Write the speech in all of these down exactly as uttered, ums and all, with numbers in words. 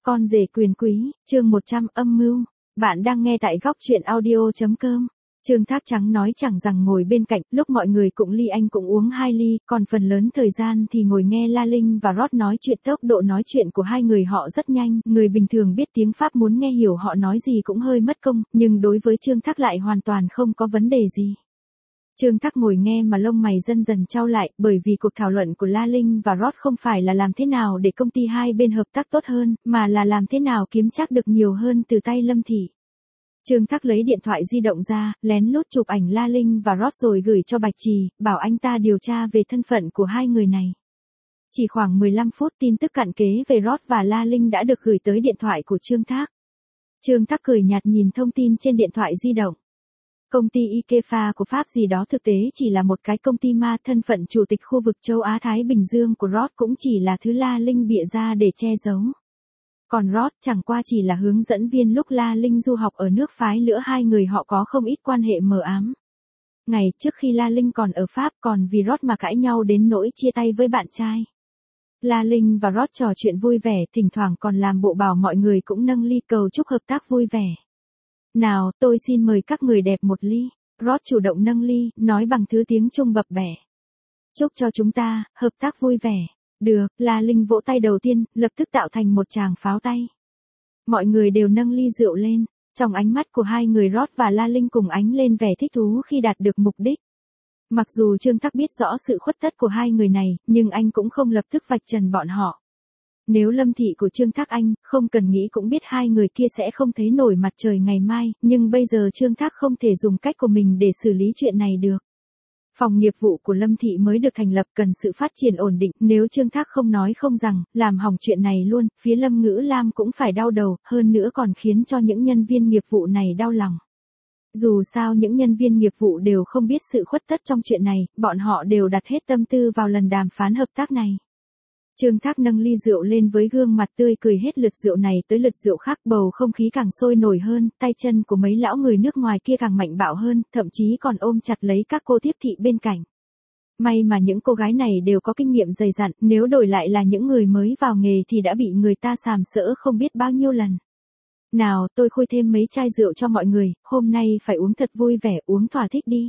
Con rể quyền quý, chương một trăm âm mưu. Bạn đang nghe tại góc truyện audio.com. Trương Thác Trắng nói chẳng rằng ngồi bên cạnh, lúc mọi người cũng ly anh cũng uống hai ly, còn phần lớn thời gian thì ngồi nghe La Linh và Rod nói chuyện. Tốc độ nói chuyện của hai người họ rất nhanh, người bình thường biết tiếng Pháp muốn nghe hiểu họ nói gì cũng hơi mất công, nhưng đối với Trương Thác lại hoàn toàn không có vấn đề gì. Trương Thác ngồi nghe mà lông mày dần dần chau lại, bởi vì cuộc thảo luận của La Linh và Rod không phải là làm thế nào để công ty hai bên hợp tác tốt hơn, mà là làm thế nào kiếm chắc được nhiều hơn từ tay Lâm Thị. Trương Thác lấy điện thoại di động ra, lén lút chụp ảnh La Linh và Rod rồi gửi cho Bạch Trì, bảo anh ta điều tra về thân phận của hai người này. Chỉ khoảng mười lăm phút tin tức cặn kế về Rod và La Linh đã được gửi tới điện thoại của Trương Thác. Trương Thác cười nhạt nhìn thông tin trên điện thoại di động. Công ty Ikefa của Pháp gì đó thực tế chỉ là một cái công ty ma, thân phận chủ tịch khu vực châu Á-Thái Bình Dương của Rod cũng chỉ là thứ La Linh bịa ra để che giấu. Còn Rod chẳng qua chỉ là hướng dẫn viên lúc La Linh du học ở nước phái lgiữa hai người họ có không ít quan hệ mờ ám. Ngày trước khi La Linh còn ở Pháp còn vì Rod mà cãi nhau đến nỗi chia tay với bạn trai. La Linh và Rod trò chuyện vui vẻ, thỉnh thoảng còn làm bộ bảo mọi người cũng nâng ly cầu chúc hợp tác vui vẻ. Nào, tôi xin mời các người đẹp một ly. Rod chủ động nâng ly, nói bằng thứ tiếng Trung bập bẹ. Chúc cho chúng ta, hợp tác vui vẻ. Được, La Linh vỗ tay đầu tiên, lập tức tạo thành một tràng pháo tay. Mọi người đều nâng ly rượu lên. Trong ánh mắt của hai người Rod và La Linh cùng ánh lên vẻ thích thú khi đạt được mục đích. Mặc dù Trương Thác biết rõ sự khuất tất của hai người này, nhưng anh cũng không lập tức vạch trần bọn họ. Nếu Lâm Thị của Trương Thác anh, không cần nghĩ cũng biết hai người kia sẽ không thấy nổi mặt trời ngày mai, nhưng bây giờ Trương Thác không thể dùng cách của mình để xử lý chuyện này được. Phòng nghiệp vụ của Lâm Thị mới được thành lập cần sự phát triển ổn định, nếu Trương Thác không nói không rằng, làm hỏng chuyện này luôn, phía Lâm Ngữ Lam cũng phải đau đầu, hơn nữa còn khiến cho những nhân viên nghiệp vụ này đau lòng. Dù sao những nhân viên nghiệp vụ đều không biết sự khuất tất trong chuyện này, bọn họ đều đặt hết tâm tư vào lần đàm phán hợp tác này. Trương Thác nâng ly rượu lên với gương mặt tươi cười, hết lượt rượu này tới lượt rượu khác, bầu không khí càng sôi nổi hơn, tay chân của mấy lão người nước ngoài kia càng mạnh bạo hơn, thậm chí còn ôm chặt lấy các cô tiếp thị bên cạnh. May mà những cô gái này đều có kinh nghiệm dày dặn, nếu đổi lại là những người mới vào nghề thì đã bị người ta sàm sỡ không biết bao nhiêu lần. Nào, tôi khui thêm mấy chai rượu cho mọi người, hôm nay phải uống thật vui vẻ, uống thỏa thích đi.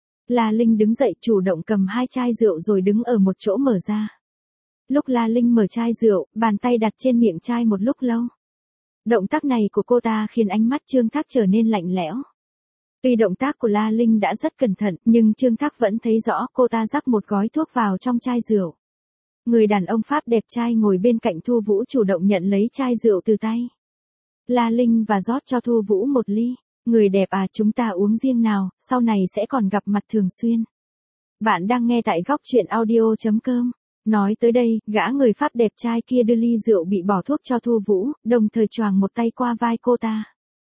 La Linh đứng dậy chủ động cầm hai chai rượu rồi đứng ở một chỗ mở ra. Lúc La Linh mở chai rượu, bàn tay đặt trên miệng chai một lúc lâu. Động tác này của cô ta khiến ánh mắt Trương Thác trở nên lạnh lẽo. Tuy động tác của La Linh đã rất cẩn thận, nhưng Trương Thác vẫn thấy rõ cô ta rắc một gói thuốc vào trong chai rượu. Người đàn ông Pháp đẹp trai ngồi bên cạnh Thu Vũ chủ động nhận lấy chai rượu từ tay La Linh và rót cho Thu Vũ một ly. Người đẹp à, chúng ta uống riêng nào, sau này sẽ còn gặp mặt thường xuyên. Bạn đang nghe tại góc truyện audio.com. Nói tới đây, gã người Pháp đẹp trai kia đưa ly rượu bị bỏ thuốc cho Thu Vũ, đồng thời choàng một tay qua vai cô ta.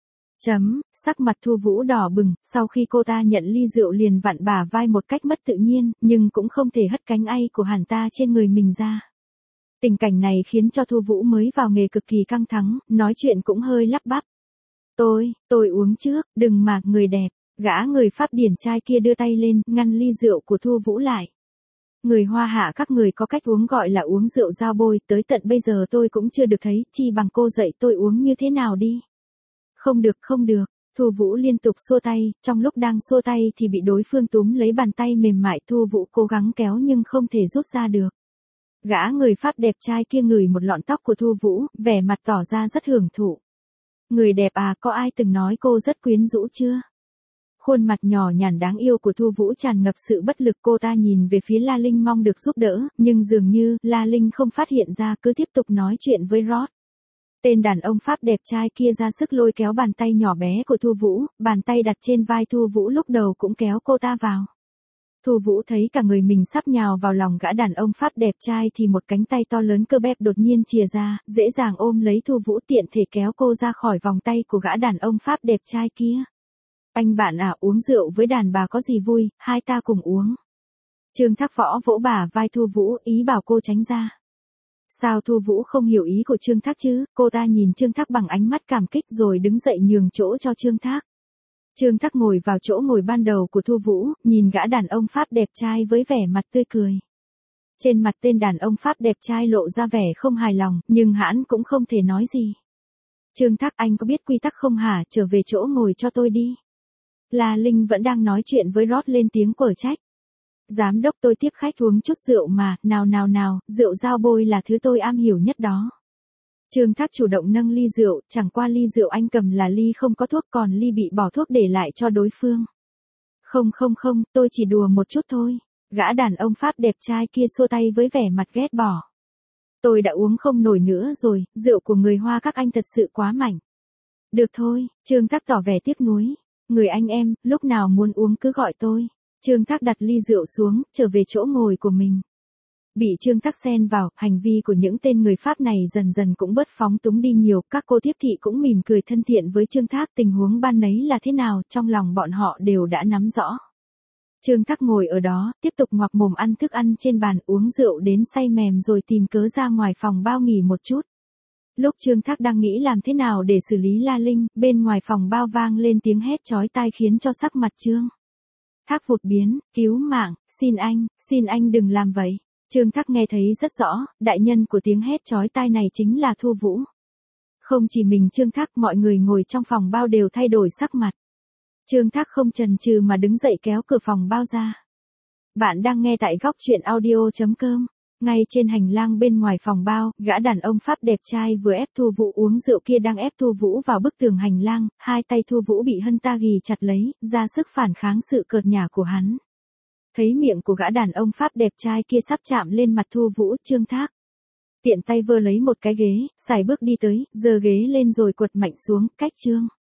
Chấm, sắc mặt Thu Vũ đỏ bừng, sau khi cô ta nhận ly rượu liền vặn bả vai một cách mất tự nhiên, nhưng cũng không thể hất cánh ay của hắn ta trên người mình ra. Tình cảnh này khiến cho Thu Vũ mới vào nghề cực kỳ căng thẳng, nói chuyện cũng hơi lắp bắp. Tôi, tôi uống trước, đừng mà, người đẹp. Gã người Pháp điển trai kia đưa tay lên, ngăn ly rượu của Thu Vũ lại. Người Hoa hạ các người có cách uống gọi là uống rượu dao bôi, tới tận bây giờ tôi cũng chưa được thấy, chi bằng cô dạy tôi uống như thế nào đi. Không được, không được, Thu Vũ liên tục xua tay, trong lúc đang xua tay thì bị đối phương túm lấy bàn tay mềm mại, Thu Vũ cố gắng kéo nhưng không thể rút ra được. Gã người Pháp đẹp trai kia ngửi một lọn tóc của Thu Vũ, vẻ mặt tỏ ra rất hưởng thụ. Người đẹp à, có ai từng nói cô rất quyến rũ chưa? Khuôn mặt nhỏ nhắn đáng yêu của Thu Vũ tràn ngập sự bất lực, cô ta nhìn về phía La Linh mong được giúp đỡ, nhưng dường như La Linh không phát hiện ra, cứ tiếp tục nói chuyện với Rod. Tên đàn ông Pháp đẹp trai kia ra sức lôi kéo bàn tay nhỏ bé của Thu Vũ, bàn tay đặt trên vai Thu Vũ lúc đầu cũng kéo cô ta vào. Thu Vũ thấy cả người mình sắp nhào vào lòng gã đàn ông Pháp đẹp trai thì một cánh tay to lớn cơ bắp đột nhiên chìa ra, dễ dàng ôm lấy Thu Vũ, tiện thể kéo cô ra khỏi vòng tay của gã đàn ông Pháp đẹp trai kia. Anh bạn à, uống rượu với đàn bà có gì vui, hai ta cùng uống. Trương Thác võ vỗ bả vai Thu Vũ, ý bảo cô tránh ra. Sao Thu Vũ không hiểu ý của Trương Thác chứ, cô ta nhìn Trương Thác bằng ánh mắt cảm kích rồi đứng dậy nhường chỗ cho Trương Thác. Trương Thác ngồi vào chỗ ngồi ban đầu của Thu Vũ, nhìn gã đàn ông Pháp đẹp trai với vẻ mặt tươi cười. Trên mặt tên đàn ông Pháp đẹp trai lộ ra vẻ không hài lòng, nhưng hắn cũng không thể nói gì. Trương Thác, anh có biết quy tắc không hả, trở về chỗ ngồi cho tôi đi. La Linh vẫn đang nói chuyện với Rod lên tiếng quở trách. Giám đốc, tôi tiếp khách uống chút rượu mà, nào nào nào, rượu dao bôi là thứ tôi am hiểu nhất đó. Trương Thác chủ động nâng ly rượu, chẳng qua ly rượu anh cầm là ly không có thuốc, còn ly bị bỏ thuốc để lại cho đối phương. Không không không, tôi chỉ đùa một chút thôi. Gã đàn ông Pháp đẹp trai kia xua tay với vẻ mặt ghét bỏ. Tôi đã uống không nổi nữa rồi, rượu của người Hoa các anh thật sự quá mạnh. Được thôi, Trương Thác tỏ vẻ tiếc nuối. Người anh em, lúc nào muốn uống cứ gọi tôi. Trương Thác đặt ly rượu xuống, trở về chỗ ngồi của mình. Bị Trương Thác xen vào, hành vi của những tên người Pháp này dần dần cũng bớt phóng túng đi nhiều, các cô tiếp thị cũng mỉm cười thân thiện với Trương Thác, tình huống ban nấy là thế nào, trong lòng bọn họ đều đã nắm rõ. Trương Thác ngồi ở đó, tiếp tục ngoạc mồm ăn thức ăn trên bàn, uống rượu đến say mềm rồi tìm cớ ra ngoài phòng bao nghỉ một chút. Lúc Trương Thác đang nghĩ làm thế nào để xử lý La Linh, bên ngoài phòng bao vang lên tiếng hét chói tai khiến cho sắc mặt Trương Thác vụt biến, cứu mạng, xin anh, xin anh đừng làm vậy. Trương Thác nghe thấy rất rõ, đại nhân của tiếng hét chói tai này chính là Thu Vũ. Không chỉ mình Trương Thác, mọi người ngồi trong phòng bao đều thay đổi sắc mặt. Trương Thác không chần chừ mà đứng dậy kéo cửa phòng bao ra. Bạn đang nghe tại góc truyện audio chấm com. Ngay trên hành lang bên ngoài phòng bao, gã đàn ông Pháp đẹp trai vừa ép Thu Vũ uống rượu kia đang ép Thu Vũ vào bức tường hành lang, hai tay Thu Vũ bị hân ta ghì chặt lấy, ra sức phản kháng sự cợt nhả của hắn. Thấy miệng của gã đàn ông Pháp đẹp trai kia sắp chạm lên mặt Thu Vũ, Trương Thác tiện tay vơ lấy một cái ghế, xài bước đi tới, giơ ghế lên rồi quật mạnh xuống, cách Trương